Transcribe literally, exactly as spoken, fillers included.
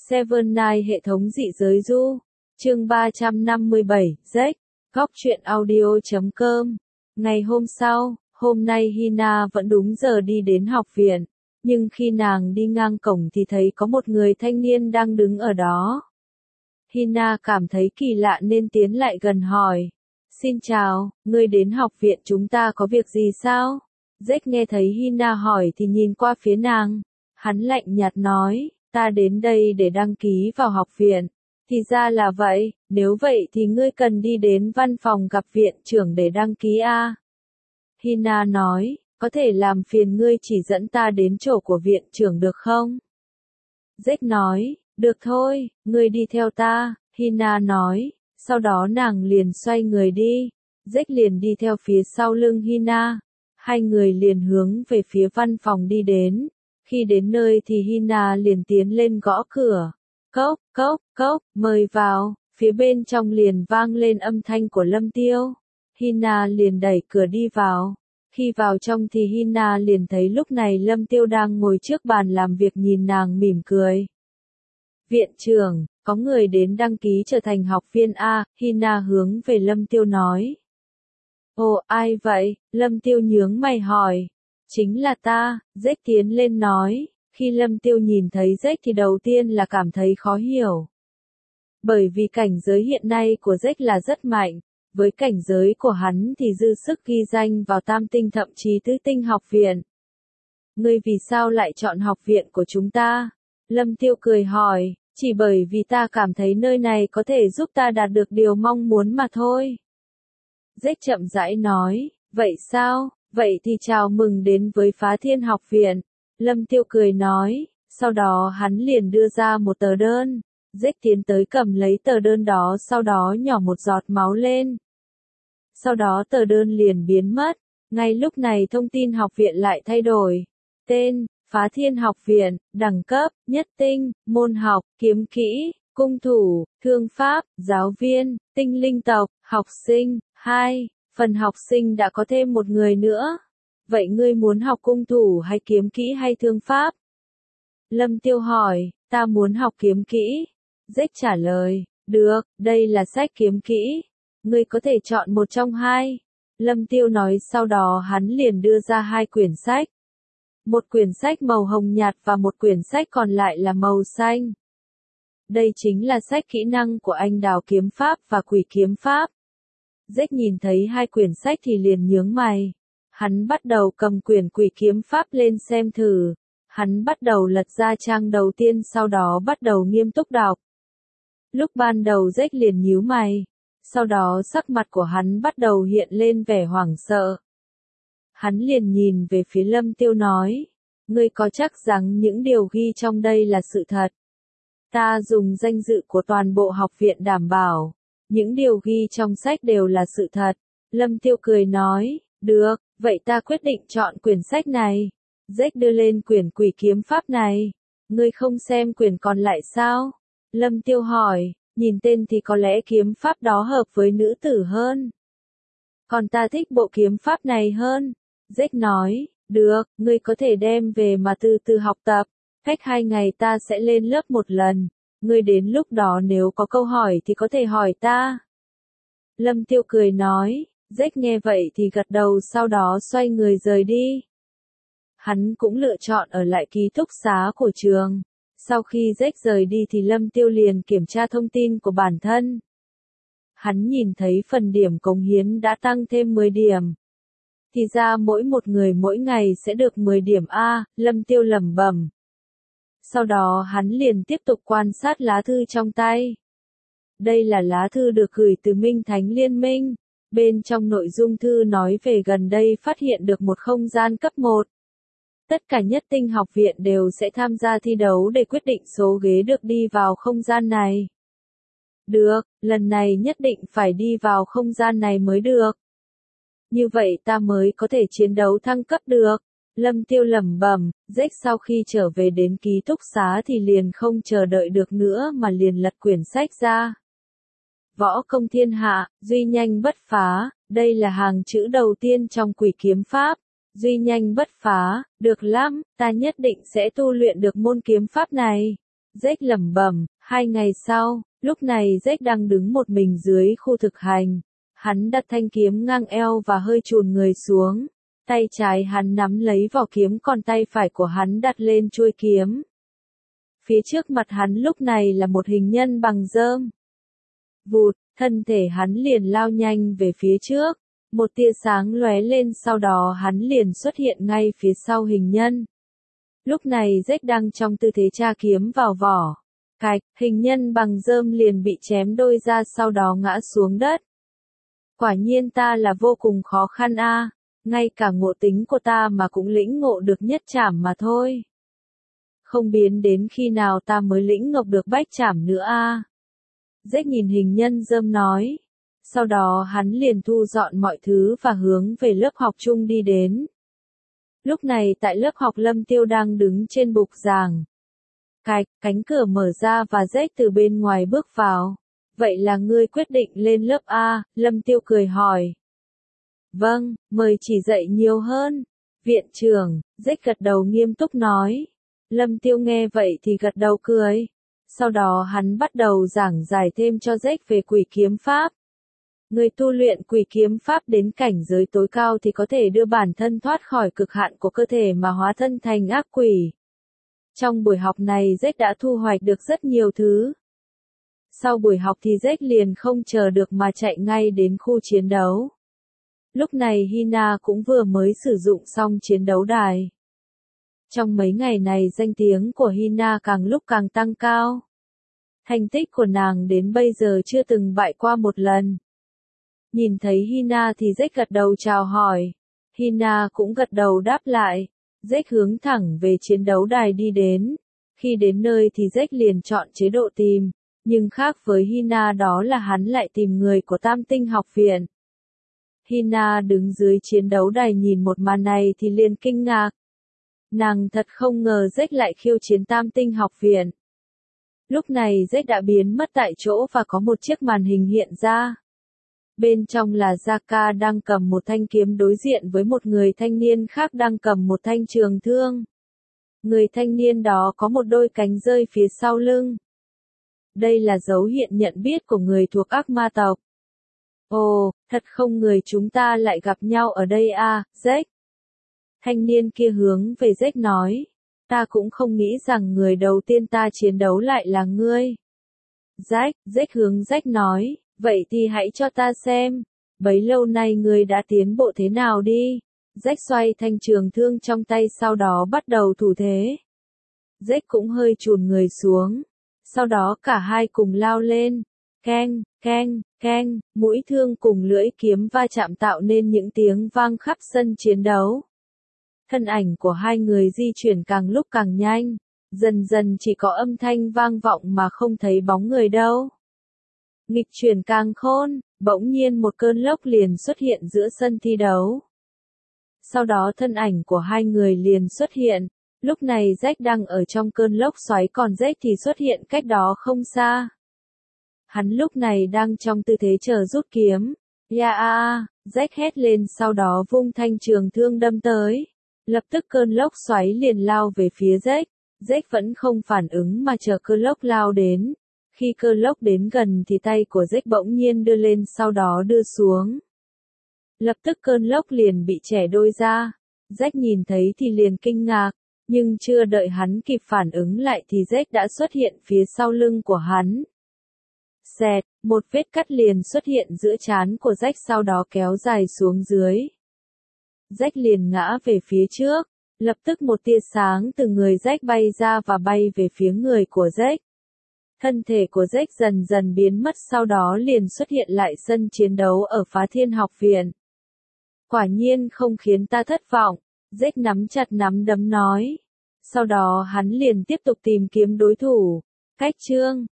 Seven Night hệ thống dị giới du. Chương ba trăm năm mươi bảy, Jack. Góc truyện audio chấm com. Ngày hôm sau, hôm nay Hina vẫn đúng giờ đi đến học viện, nhưng khi nàng đi ngang cổng thì thấy có một người thanh niên đang đứng ở đó. Hina cảm thấy kỳ lạ nên tiến lại gần hỏi. Xin chào, ngươi đến học viện chúng ta có việc gì sao? Jack nghe thấy Hina hỏi thì nhìn qua phía nàng. Hắn lạnh nhạt nói, ta đến đây để đăng ký vào học viện. Thì ra là vậy, nếu vậy thì ngươi cần đi đến văn phòng gặp viện trưởng để đăng ký a. Hina nói, có thể làm phiền ngươi chỉ dẫn ta đến chỗ của viện trưởng được không? Jack nói, được thôi, ngươi đi theo ta, Hina nói, sau đó nàng liền xoay người đi. Jack liền đi theo phía sau lưng Hina. Hai người liền hướng về phía văn phòng đi đến. Khi đến nơi thì Hina liền tiến lên gõ cửa. Cốc, cốc, cốc, mời vào, phía bên trong liền vang lên âm thanh của Lâm Tiêu. Hina liền đẩy cửa đi vào. Khi vào trong thì Hina liền thấy lúc này Lâm Tiêu đang ngồi trước bàn làm việc nhìn nàng mỉm cười. Viện trưởng, có người đến đăng ký trở thành học viên A, Hina hướng về Lâm Tiêu nói. Ồ, ai vậy? Lâm Tiêu nhướng mày hỏi. Chính là ta, Jack tiến lên nói. Khi Lâm Tiêu nhìn thấy Jack thì đầu tiên là cảm thấy khó hiểu. Bởi vì cảnh giới hiện nay của Jack là rất mạnh, với cảnh giới của hắn thì dư sức ghi danh vào tam tinh thậm chí tứ tinh học viện. Ngươi vì sao lại chọn học viện của chúng ta? Lâm Tiêu cười hỏi, chỉ bởi vì ta cảm thấy nơi này có thể giúp ta đạt được điều mong muốn mà thôi. Jack chậm rãi nói, vậy sao? Vậy thì chào mừng đến với Phá Thiên học viện. Lâm Tiêu cười nói, sau đó hắn liền đưa ra một tờ đơn. Jack tiến tới cầm lấy tờ đơn đó sau đó nhỏ một giọt máu lên. Sau đó tờ đơn liền biến mất. Ngay lúc này thông tin học viện lại thay đổi. Tên, Phá Thiên học viện, đẳng cấp, nhất tinh, môn học, kiếm kỹ, cung thủ, thương pháp, giáo viên, tinh linh tộc, học sinh, hai. Phần học sinh đã có thêm một người nữa. Vậy ngươi muốn học cung thủ hay kiếm kỹ hay thương pháp? Lâm Tiêu hỏi, ta muốn học kiếm kỹ. Jack trả lời, được, đây là sách kiếm kỹ. Ngươi có thể chọn một trong hai. Lâm Tiêu nói sau đó hắn liền đưa ra hai quyển sách. Một quyển sách màu hồng nhạt và một quyển sách còn lại là màu xanh. Đây chính là sách kỹ năng của anh đào kiếm pháp và quỷ kiếm pháp. Jack nhìn thấy hai quyển sách thì liền nhướng mày. Hắn bắt đầu cầm quyển quỷ kiếm pháp lên xem thử. Hắn bắt đầu lật ra trang đầu tiên sau đó bắt đầu nghiêm túc đọc. Lúc ban đầu Jack liền nhíu mày. Sau đó sắc mặt của hắn bắt đầu hiện lên vẻ hoảng sợ. Hắn liền nhìn về phía Lâm Tiêu nói. Ngươi có chắc rằng những điều ghi trong đây là sự thật? Ta dùng danh dự của toàn bộ học viện đảm bảo. Những điều ghi trong sách đều là sự thật. Lâm Tiêu cười nói, được, vậy ta quyết định chọn quyển sách này. Jack đưa lên quyển quỷ kiếm pháp này. Ngươi không xem quyển còn lại sao? Lâm Tiêu hỏi, nhìn tên thì có lẽ kiếm pháp đó hợp với nữ tử hơn. Còn ta thích bộ kiếm pháp này hơn. Jack nói, được, ngươi có thể đem về mà từ từ học tập. Cách hai ngày ta sẽ lên lớp một lần. Ngươi đến lúc đó nếu có câu hỏi thì có thể hỏi ta. Lâm Tiêu cười nói, Jack nghe vậy thì gật đầu sau đó xoay người rời đi. Hắn cũng lựa chọn ở lại ký túc xá của trường. Sau khi Jack rời đi thì Lâm Tiêu liền kiểm tra thông tin của bản thân. Hắn nhìn thấy phần điểm cống hiến đã tăng thêm mười điểm. Thì ra mỗi một người mỗi ngày sẽ được mười điểm A, Lâm Tiêu lẩm bẩm. Sau đó hắn liền tiếp tục quan sát lá thư trong tay. Đây là lá thư được gửi từ Minh Thánh Liên Minh. Bên trong nội dung thư nói về gần đây phát hiện được một không gian cấp một. Tất cả nhất tinh học viện đều sẽ tham gia thi đấu để quyết định số ghế được đi vào không gian này. Được, lần này nhất định phải đi vào không gian này mới được. Như vậy ta mới có thể chiến đấu thăng cấp được. Lâm Tiêu lẩm bẩm, Jack sau khi trở về đến ký túc xá thì liền không chờ đợi được nữa mà liền lật quyển sách ra. Võ công thiên hạ, duy nhanh bất phá, đây là hàng chữ đầu tiên trong quỷ kiếm pháp. Duy nhanh bất phá, được lắm, ta nhất định sẽ tu luyện được môn kiếm pháp này. Jack lẩm bẩm. Hai ngày sau, lúc này Jack đang đứng một mình dưới khu thực hành. Hắn đặt thanh kiếm ngang eo và hơi chùn người xuống. Tay trái hắn nắm lấy vỏ kiếm còn tay phải của hắn đặt lên chuôi kiếm. Phía trước mặt hắn lúc này là một hình nhân bằng rơm. Vụt, thân thể hắn liền lao nhanh về phía trước. Một tia sáng lóe lên sau đó hắn liền xuất hiện ngay phía sau hình nhân. Lúc này Jack đang trong tư thế tra kiếm vào vỏ. Cạch, hình nhân bằng rơm liền bị chém đôi ra sau đó ngã xuống đất. Quả nhiên ta là vô cùng khó khăn a, ngay cả ngộ tính của ta mà cũng lĩnh ngộ được nhất trảm mà thôi. Không biến đến khi nào ta mới lĩnh ngộ được bách trảm nữa a. Jack nhìn hình nhân rơm nói. Sau đó hắn liền thu dọn mọi thứ và hướng về lớp học chung đi đến. Lúc này tại lớp học Lâm Tiêu đang đứng trên bục giảng. Cạch, cánh cửa mở ra và Jack từ bên ngoài bước vào. Vậy là ngươi quyết định lên lớp A, Lâm Tiêu cười hỏi. Vâng, mời chỉ dạy nhiều hơn. Viện trưởng, Jack gật đầu nghiêm túc nói. Lâm Tiêu nghe vậy thì gật đầu cười. Sau đó hắn bắt đầu giảng giải thêm cho Jack về quỷ kiếm pháp. Người tu luyện quỷ kiếm pháp đến cảnh giới tối cao thì có thể đưa bản thân thoát khỏi cực hạn của cơ thể mà hóa thân thành ác quỷ. Trong buổi học này Jack đã thu hoạch được rất nhiều thứ. Sau buổi học thì Jack liền không chờ được mà chạy ngay đến khu chiến đấu. Lúc này Hina cũng vừa mới sử dụng xong chiến đấu đài. Trong mấy ngày này danh tiếng của Hina càng lúc càng tăng cao. Thành tích của nàng đến bây giờ chưa từng bại qua một lần. Nhìn thấy Hina thì Jack gật đầu chào hỏi. Hina cũng gật đầu đáp lại. Jack hướng thẳng về chiến đấu đài đi đến. Khi đến nơi thì Jack liền chọn chế độ tìm. Nhưng khác với Hina đó là hắn lại tìm người của Tam Tinh học viện. Hina đứng dưới chiến đấu đài nhìn một màn này thì liền kinh ngạc. Nàng thật không ngờ Jack lại khiêu chiến Tam Tinh học viện. Lúc này Jack đã biến mất tại chỗ và có một chiếc màn hình hiện ra. Bên trong là Zaka đang cầm một thanh kiếm đối diện với một người thanh niên khác đang cầm một thanh trường thương. Người thanh niên đó có một đôi cánh rơi phía sau lưng. Đây là dấu hiện nhận biết của người thuộc ác ma tộc. Ồ, thật không ngờ chúng ta lại gặp nhau ở đây à, Jack. Thanh niên kia hướng về Jack nói. Ta cũng không nghĩ rằng người đầu tiên ta chiến đấu lại là ngươi. Jack, Jack hướng Jack nói. Vậy thì hãy cho ta xem. Bấy lâu nay ngươi đã tiến bộ thế nào đi. Jack xoay thanh trường thương trong tay sau đó bắt đầu thủ thế. Jack cũng hơi chùn người xuống. Sau đó cả hai cùng lao lên. Keng, keng, keng, mũi thương cùng lưỡi kiếm va chạm tạo nên những tiếng vang khắp sân chiến đấu. Thân ảnh của hai người di chuyển càng lúc càng nhanh. Dần dần chỉ có âm thanh vang vọng mà không thấy bóng người đâu. Nghịch chuyển càng khôn, bỗng nhiên một cơn lốc liền xuất hiện giữa sân thi đấu. Sau đó thân ảnh của hai người liền xuất hiện. Lúc này Jack đang ở trong cơn lốc xoáy còn Jack thì xuất hiện cách đó không xa. Hắn lúc này đang trong tư thế chờ rút kiếm. Ya a, Jack hét lên sau đó vung thanh trường thương đâm tới. Lập tức cơn lốc xoáy liền lao về phía Jack. Jack vẫn không phản ứng mà chờ cơn lốc lao đến. Khi cơn lốc đến gần thì tay của Jack bỗng nhiên đưa lên sau đó đưa xuống. Lập tức cơn lốc liền bị chẻ đôi ra. Jack nhìn thấy thì liền kinh ngạc. Nhưng chưa đợi hắn kịp phản ứng lại thì Jack đã xuất hiện phía sau lưng của hắn. Xẹt, một vết cắt liền xuất hiện giữa trán của Jack sau đó kéo dài xuống dưới. Jack liền ngã về phía trước. Lập tức một tia sáng từ người Jack bay ra và bay về phía người của Jack. Thân thể của Jack dần dần biến mất sau đó liền xuất hiện lại sân chiến đấu ở Phá Thiên học viện. Quả nhiên không khiến ta thất vọng. Jack nắm chặt nắm đấm nói. Sau đó hắn liền tiếp tục tìm kiếm đối thủ. Cách chương